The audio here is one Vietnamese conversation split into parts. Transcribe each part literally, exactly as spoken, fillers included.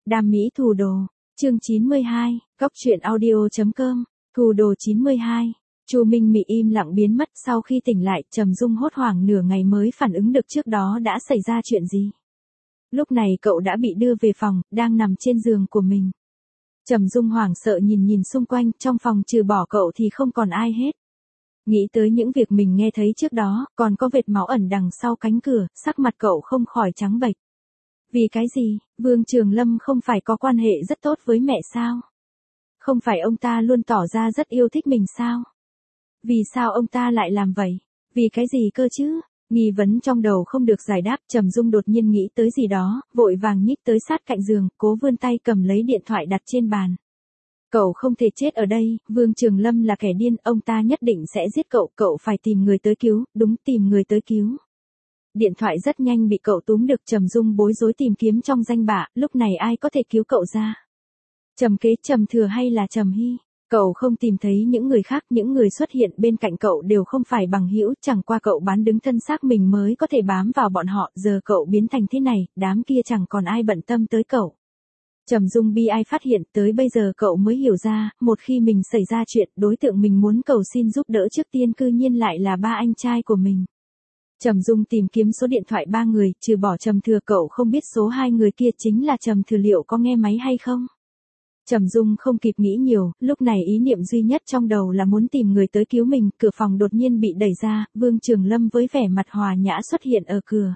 Đam mỹ thù đồ, chương chín mươi hai, góc truyện audio chấm com, thù đồ chín mươi hai. Chu Minh Mị im lặng biến mất, sau khi tỉnh lại, Trầm Dung hốt hoảng nửa ngày mới phản ứng được trước đó đã xảy ra chuyện gì. Lúc này cậu đã bị đưa về phòng, đang nằm trên giường của mình. Trầm Dung hoảng sợ nhìn nhìn xung quanh, trong phòng trừ bỏ cậu thì không còn ai hết. Nghĩ tới những việc mình nghe thấy trước đó, còn có vệt máu ẩn đằng sau cánh cửa, sắc mặt cậu không khỏi trắng bệch. Vì cái gì, Vương Trường Lâm không phải có quan hệ rất tốt với mẹ sao? Không phải ông ta luôn tỏ ra rất yêu thích mình sao? Vì sao ông ta lại làm vậy? Vì cái gì cơ chứ? Nghi vấn trong đầu không được giải đáp, Trầm Dung đột nhiên nghĩ tới gì đó, vội vàng nhích tới sát cạnh giường, cố vươn tay cầm lấy điện thoại đặt trên bàn. Cậu không thể chết ở đây, Vương Trường Lâm là kẻ điên, ông ta nhất định sẽ giết cậu, cậu phải tìm người tới cứu, đúng tìm người tới cứu. Điện thoại rất nhanh bị cậu túm được, Trầm Dung bối rối tìm kiếm trong danh bạ, lúc này ai có thể cứu cậu ra? Trầm Kế, Trầm Thừa hay là Trầm Hy? Cậu không tìm thấy những người khác, những người xuất hiện bên cạnh cậu đều không phải bằng hữu, chẳng qua cậu bán đứng thân xác mình mới có thể bám vào bọn họ, giờ cậu biến thành thế này, đám kia chẳng còn ai bận tâm tới cậu. Trầm Dung bi ai phát hiện, tới bây giờ cậu mới hiểu ra, một khi mình xảy ra chuyện, đối tượng mình muốn cầu xin giúp đỡ trước tiên cư nhiên lại là ba anh trai của mình. Trầm Dung tìm kiếm số điện thoại ba người, trừ bỏ Trầm Thừa, cậu không biết số hai người kia chính là Trầm Thừa liệu có nghe máy hay không. Trầm Dung không kịp nghĩ nhiều, lúc này ý niệm duy nhất trong đầu là muốn tìm người tới cứu mình, cửa phòng đột nhiên bị đẩy ra, Vương Trường Lâm với vẻ mặt hòa nhã xuất hiện ở cửa.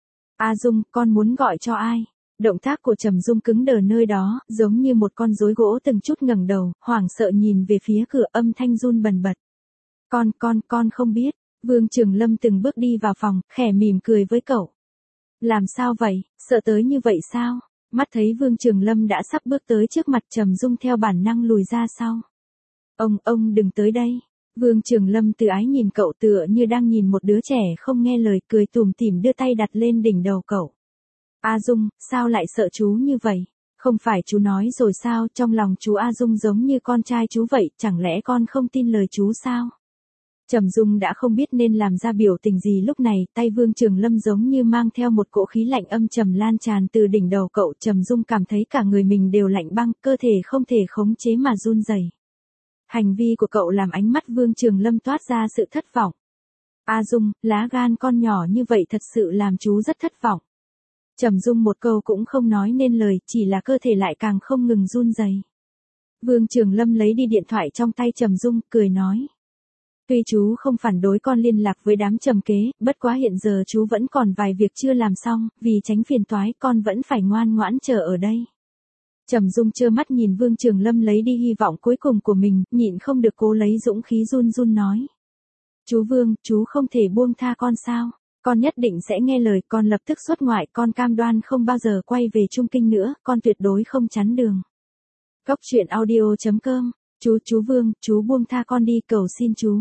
A Dung, con muốn gọi cho ai? Động tác của Trầm Dung cứng đờ nơi đó, giống như một con rối gỗ từng chút ngẩng đầu, hoảng sợ nhìn về phía cửa, âm thanh run bần bật. Con, con, con không biết. Vương Trường Lâm từng bước đi vào phòng, khẽ mỉm cười với cậu. Làm sao vậy, sợ tới như vậy sao? Mắt thấy Vương Trường Lâm đã sắp bước tới trước mặt, Trầm Dung theo bản năng lùi ra sau. Ông, ông đừng tới đây. Vương Trường Lâm từ ái nhìn cậu tựa như đang nhìn một đứa trẻ không nghe lời, cười tủm tỉm đưa tay đặt lên đỉnh đầu cậu. A Dung, sao lại sợ chú như vậy? Không phải chú nói rồi sao, trong lòng chú A Dung giống như con trai chú vậy, chẳng lẽ con không tin lời chú sao? Trầm Dung đã không biết nên làm ra biểu tình gì lúc này, tay Vương Trường Lâm giống như mang theo một cỗ khí lạnh âm trầm lan tràn từ đỉnh đầu cậu, Trầm Dung cảm thấy cả người mình đều lạnh băng, cơ thể không thể khống chế mà run rẩy. Hành vi của cậu làm ánh mắt Vương Trường Lâm toát ra sự thất vọng. A Dung, lá gan con nhỏ như vậy thật sự làm chú rất thất vọng. Trầm Dung một câu cũng không nói nên lời, chỉ là cơ thể lại càng không ngừng run rẩy. Vương Trường Lâm lấy đi điện thoại trong tay Trầm Dung, cười nói. Tuy chú không phản đối con liên lạc với đám Trầm Kế, bất quá hiện giờ chú vẫn còn vài việc chưa làm xong, vì tránh phiền toái con vẫn phải ngoan ngoãn chờ ở đây. Trầm Dung trơ mắt nhìn Vương Trường Lâm lấy đi hy vọng cuối cùng của mình, nhịn không được cố lấy dũng khí run run nói. Chú Vương, chú không thể buông tha con sao? Con nhất định sẽ nghe lời, con lập tức xuất ngoại, con cam đoan không bao giờ quay về Trung Kinh nữa, con tuyệt đối không chắn đường. Góc truyện audio chấm com. Chú, chú Vương, chú buông tha con đi, cầu xin chú.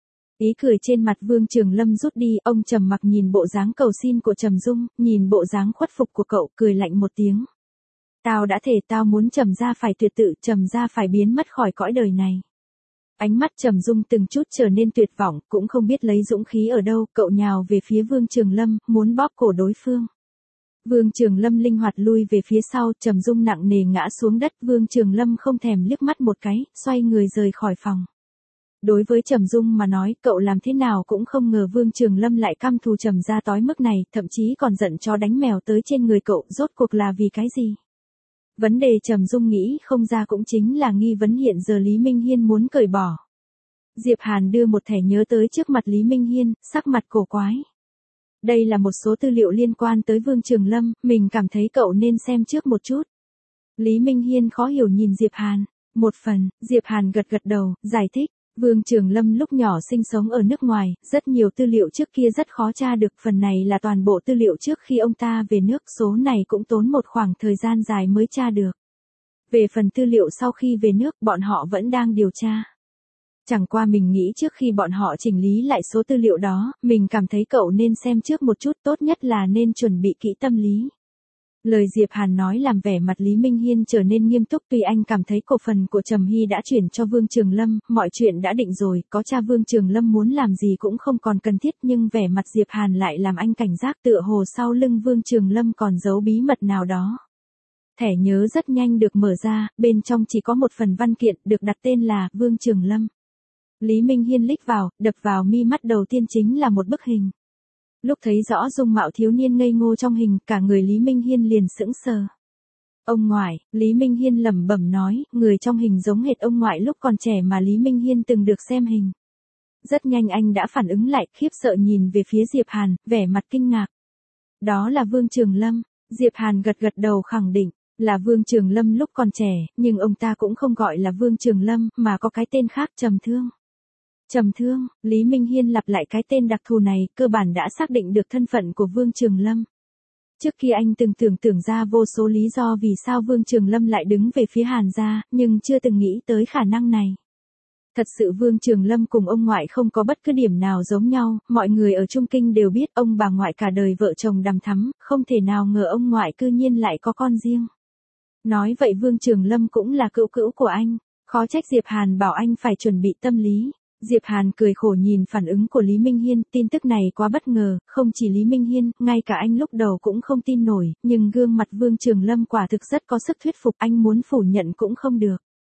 Ý cười trên mặt Vương Trường Lâm rút đi, ông trầm mặc nhìn bộ dáng cầu xin của Trầm Dung, nhìn bộ dáng khuất phục của cậu, cười lạnh một tiếng. Tao đã thề tao muốn Trầm gia phải tuyệt tự, Trầm gia phải biến mất khỏi cõi đời này. Ánh mắt Trầm Dung từng chút trở nên tuyệt vọng, cũng không biết lấy dũng khí ở đâu, cậu nhào về phía Vương Trường Lâm, muốn bóp cổ đối phương. Vương Trường Lâm linh hoạt lui về phía sau, Trầm Dung nặng nề ngã xuống đất, Vương Trường Lâm không thèm liếc mắt một cái, xoay người rời khỏi phòng. Đối với Trầm Dung mà nói, cậu làm thế nào cũng không ngờ Vương Trường Lâm lại căm thù Trầm gia tới mức này, thậm chí còn giận chó đánh mèo tới trên người cậu, rốt cuộc là vì cái gì? Vấn đề Trầm Dung nghĩ không ra cũng chính là nghi vấn hiện giờ Lý Minh Hiên muốn cởi bỏ. Diệp Hàn đưa một thẻ nhớ tới trước mặt Lý Minh Hiên, sắc mặt cổ quái. Đây là một số tư liệu liên quan tới Vương Trường Lâm, mình cảm thấy cậu nên xem trước một chút. Lý Minh Hiên khó hiểu nhìn Diệp Hàn. Một phần, Diệp Hàn gật gật đầu, giải thích. Vương Trường Lâm lúc nhỏ sinh sống ở nước ngoài, rất nhiều tư liệu trước kia rất khó tra được, phần này là toàn bộ tư liệu trước khi ông ta về nước, số này cũng tốn một khoảng thời gian dài mới tra được. Về phần tư liệu sau khi về nước, bọn họ vẫn đang điều tra. Chẳng qua mình nghĩ trước khi bọn họ chỉnh lý lại số tư liệu đó, mình cảm thấy cậu nên xem trước một chút, tốt nhất là nên chuẩn bị kỹ tâm lý. Lời Diệp Hàn nói làm vẻ mặt Lý Minh Hiên trở nên nghiêm túc, tuy anh cảm thấy cổ phần của Trầm Hy đã chuyển cho Vương Trường Lâm, mọi chuyện đã định rồi, có cha Vương Trường Lâm muốn làm gì cũng không còn cần thiết, nhưng vẻ mặt Diệp Hàn lại làm anh cảnh giác, tựa hồ sau lưng Vương Trường Lâm còn giấu bí mật nào đó. Thẻ nhớ rất nhanh được mở ra, bên trong chỉ có một phần văn kiện được đặt tên là Vương Trường Lâm. Lý Minh Hiên lích vào, đập vào mi mắt đầu tiên chính là một bức hình. Lúc thấy rõ dung mạo thiếu niên ngây ngô trong hình, cả người Lý Minh Hiên liền sững sờ. Ông ngoại, Lý Minh Hiên lẩm bẩm nói, người trong hình giống hệt ông ngoại lúc còn trẻ mà Lý Minh Hiên từng được xem hình. Rất nhanh anh đã phản ứng lại, khiếp sợ nhìn về phía Diệp Hàn, vẻ mặt kinh ngạc. Đó là Vương Trường Lâm. Diệp Hàn gật gật đầu khẳng định, là Vương Trường Lâm lúc còn trẻ, nhưng ông ta cũng không gọi là Vương Trường Lâm, mà có cái tên khác, Trầm Thương. Trầm Thương, Lý Minh Hiên lặp lại cái tên đặc thù này, cơ bản đã xác định được thân phận của Vương Trường Lâm. Trước khi anh từng tưởng tưởng ra vô số lý do vì sao Vương Trường Lâm lại đứng về phía Hàn gia, nhưng chưa từng nghĩ tới khả năng này. Thật sự Vương Trường Lâm cùng ông ngoại không có bất cứ điểm nào giống nhau, mọi người ở Trung Kinh đều biết ông bà ngoại cả đời vợ chồng đằm thắm, không thể nào ngờ ông ngoại cư nhiên lại có con riêng. Nói vậy Vương Trường Lâm cũng là cữu cữu của anh, khó trách Diệp Hàn bảo anh phải chuẩn bị tâm lý. Diệp Hàn cười khổ nhìn phản ứng của Lý Minh Hiên, tin tức này quá bất ngờ, không chỉ Lý Minh Hiên, ngay cả anh lúc đầu cũng không tin nổi, nhưng gương mặt Vương Trường Lâm quả thực rất có sức thuyết phục, anh muốn phủ nhận cũng không được.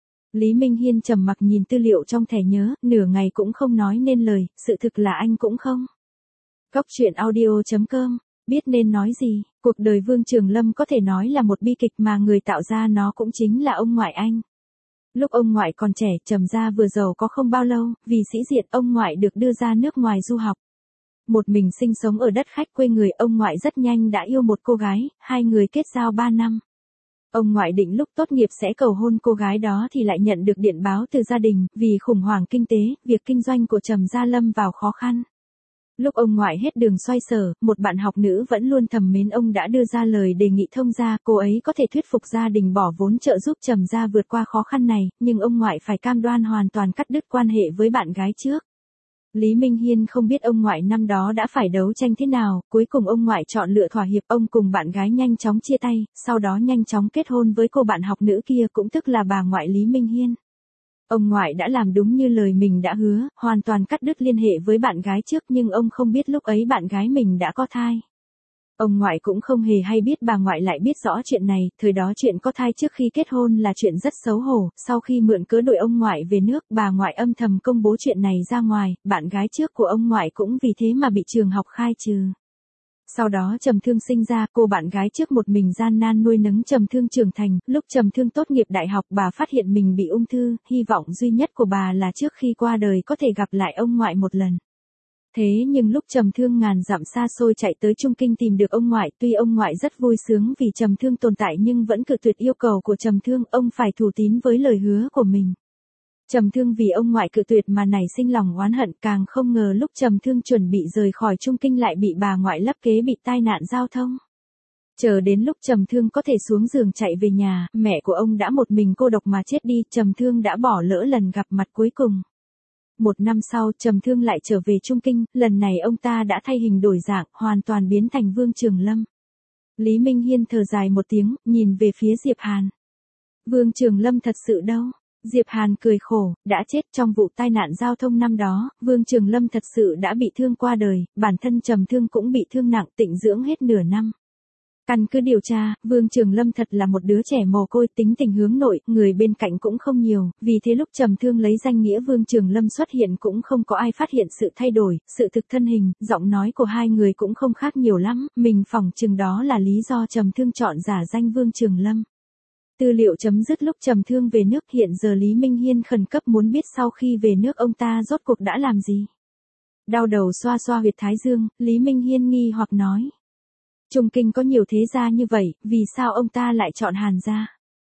Lý Minh Hiên trầm mặc nhìn tư liệu trong thẻ nhớ, nửa ngày cũng không nói nên lời, sự thực là anh cũng không. Góc truyện audio chấm com, biết nên nói gì, cuộc đời Vương Trường Lâm có thể nói là một bi kịch mà người tạo ra nó cũng chính là ông ngoại anh. Lúc ông ngoại còn trẻ, Trầm gia vừa giàu có không bao lâu, vì sĩ diện ông ngoại được đưa ra nước ngoài du học. Một mình sinh sống ở đất khách quê người, ông ngoại rất nhanh đã yêu một cô gái, hai người kết giao ba năm. Ông ngoại định lúc tốt nghiệp sẽ cầu hôn cô gái đó thì lại nhận được điện báo từ gia đình, vì khủng hoảng kinh tế, việc kinh doanh của Trầm gia lâm vào khó khăn. Lúc ông ngoại hết đường xoay sở, một bạn học nữ vẫn luôn thầm mến ông đã đưa ra lời đề nghị thông gia, cô ấy có thể thuyết phục gia đình bỏ vốn trợ giúp Trầm gia vượt qua khó khăn này, nhưng ông ngoại phải cam đoan hoàn toàn cắt đứt quan hệ với bạn gái trước. Lý Minh Hiên không biết ông ngoại năm đó đã phải đấu tranh thế nào, cuối cùng ông ngoại chọn lựa thỏa hiệp, ông cùng bạn gái nhanh chóng chia tay, sau đó nhanh chóng kết hôn với cô bạn học nữ kia cũng tức là bà ngoại Lý Minh Hiên. Ông ngoại đã làm đúng như lời mình đã hứa, hoàn toàn cắt đứt liên hệ với bạn gái trước, nhưng ông không biết lúc ấy bạn gái mình đã có thai. Ông ngoại cũng không hề hay biết bà ngoại lại biết rõ chuyện này, thời đó chuyện có thai trước khi kết hôn là chuyện rất xấu hổ, sau khi mượn cớ đuổi ông ngoại về nước, bà ngoại âm thầm công bố chuyện này ra ngoài, bạn gái trước của ông ngoại cũng vì thế mà bị trường học khai trừ. Sau đó Trầm Thương sinh ra, cô bạn gái trước một mình gian nan nuôi nấng Trầm Thương trưởng thành, lúc Trầm Thương tốt nghiệp đại học bà phát hiện mình bị ung thư, hy vọng duy nhất của bà là trước khi qua đời có thể gặp lại ông ngoại một lần. Thế nhưng lúc Trầm Thương ngàn dặm xa xôi chạy tới Trung Kinh tìm được ông ngoại, tuy ông ngoại rất vui sướng vì Trầm Thương tồn tại nhưng vẫn cự tuyệt yêu cầu của Trầm Thương, ông phải thủ tín với lời hứa của mình. Trầm Thương vì ông ngoại cự tuyệt mà nảy sinh lòng oán hận, càng không ngờ lúc Trầm Thương chuẩn bị rời khỏi Trung Kinh lại bị bà ngoại lấp kế bị tai nạn giao thông. Chờ đến lúc Trầm Thương có thể xuống giường chạy về nhà, mẹ của ông đã một mình cô độc mà chết đi, Trầm Thương đã bỏ lỡ lần gặp mặt cuối cùng. Một năm sau, Trầm Thương lại trở về Trung Kinh, lần này ông ta đã thay hình đổi dạng, hoàn toàn biến thành Vương Trường Lâm. Lý Minh Hiên thở dài một tiếng, nhìn về phía Diệp Hàn. Vương Trường Lâm thật sự đâu? Diệp Hàn cười khổ, đã chết trong vụ tai nạn giao thông năm đó, Vương Trường Lâm thật sự đã bị thương qua đời, bản thân Trầm Thương cũng bị thương nặng, tịnh dưỡng hết nửa năm. Căn cứ điều tra, Vương Trường Lâm thật là một đứa trẻ mồ côi, tính tình hướng nội, người bên cạnh cũng không nhiều, vì thế lúc Trầm Thương lấy danh nghĩa Vương Trường Lâm xuất hiện cũng không có ai phát hiện sự thay đổi, sự thực thân hình, giọng nói của hai người cũng không khác nhiều lắm, mình phỏng chừng đó là lý do Trầm Thương chọn giả danh Vương Trường Lâm. Tư liệu chấm dứt lúc Trầm Thương về nước, hiện giờ Lý Minh Hiên khẩn cấp muốn biết sau khi về nước ông ta rốt cuộc đã làm gì. Đau đầu xoa xoa huyệt thái dương, Lý Minh Hiên nghi hoặc nói. Trung Kinh có nhiều thế gia như vậy, vì sao ông ta lại chọn Hàn gia?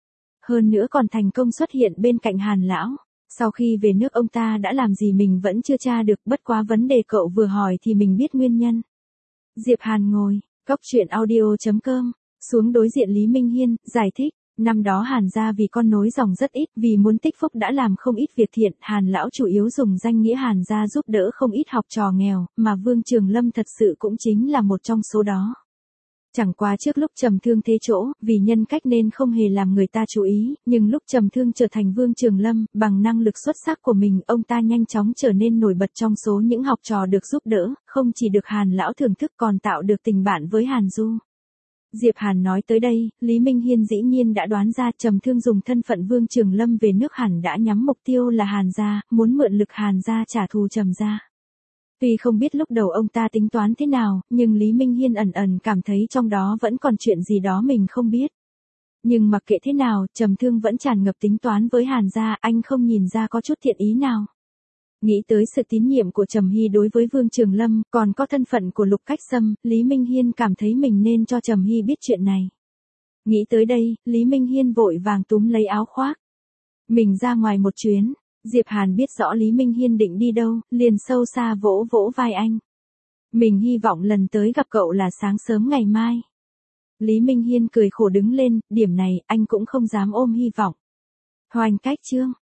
Hơn nữa còn thành công xuất hiện bên cạnh Hàn lão. Sau khi về nước ông ta đã làm gì mình vẫn chưa tra được, bất quá vấn đề cậu vừa hỏi thì mình biết nguyên nhân. Diệp Hàn ngồi, góc truyện audio chấm com, xuống đối diện Lý Minh Hiên, giải thích. Năm đó Hàn gia vì con nối dòng rất ít, vì muốn tích phúc đã làm không ít việc thiện, Hàn lão chủ yếu dùng danh nghĩa Hàn gia giúp đỡ không ít học trò nghèo, mà Vương Trường Lâm thật sự cũng chính là một trong số đó. Chẳng qua trước lúc Trầm Thương thế chỗ, vì nhân cách nên không hề làm người ta chú ý, nhưng lúc Trầm Thương trở thành Vương Trường Lâm, bằng năng lực xuất sắc của mình, ông ta nhanh chóng trở nên nổi bật trong số những học trò được giúp đỡ, không chỉ được Hàn lão thưởng thức còn tạo được tình bạn với Hàn Du. Diệp Hàn nói tới đây, Lý Minh Hiên dĩ nhiên đã đoán ra Trầm Thương dùng thân phận Vương Trường Lâm về nước hẳn đã nhắm mục tiêu là Hàn gia, muốn mượn lực Hàn gia trả thù Trầm gia. Tuy không biết lúc đầu ông ta tính toán thế nào, nhưng Lý Minh Hiên ẩn ẩn cảm thấy trong đó vẫn còn chuyện gì đó mình không biết. Nhưng mặc kệ thế nào, Trầm Thương vẫn tràn ngập tính toán với Hàn gia, anh không nhìn ra có chút thiện ý nào. Nghĩ tới sự tín nhiệm của Trầm Hy đối với Vương Trường Lâm, còn có thân phận của Lục Cách Sâm, Lý Minh Hiên cảm thấy mình nên cho Trầm Hy biết chuyện này. Nghĩ tới đây, Lý Minh Hiên vội vàng túm lấy áo khoác. Mình ra ngoài một chuyến, Diệp Hàn biết rõ Lý Minh Hiên định đi đâu, liền sâu xa vỗ vỗ vai anh. Mình hy vọng lần tới gặp cậu là sáng sớm ngày mai. Lý Minh Hiên cười khổ đứng lên, điểm này anh cũng không dám ôm hy vọng. Hoành cách chương.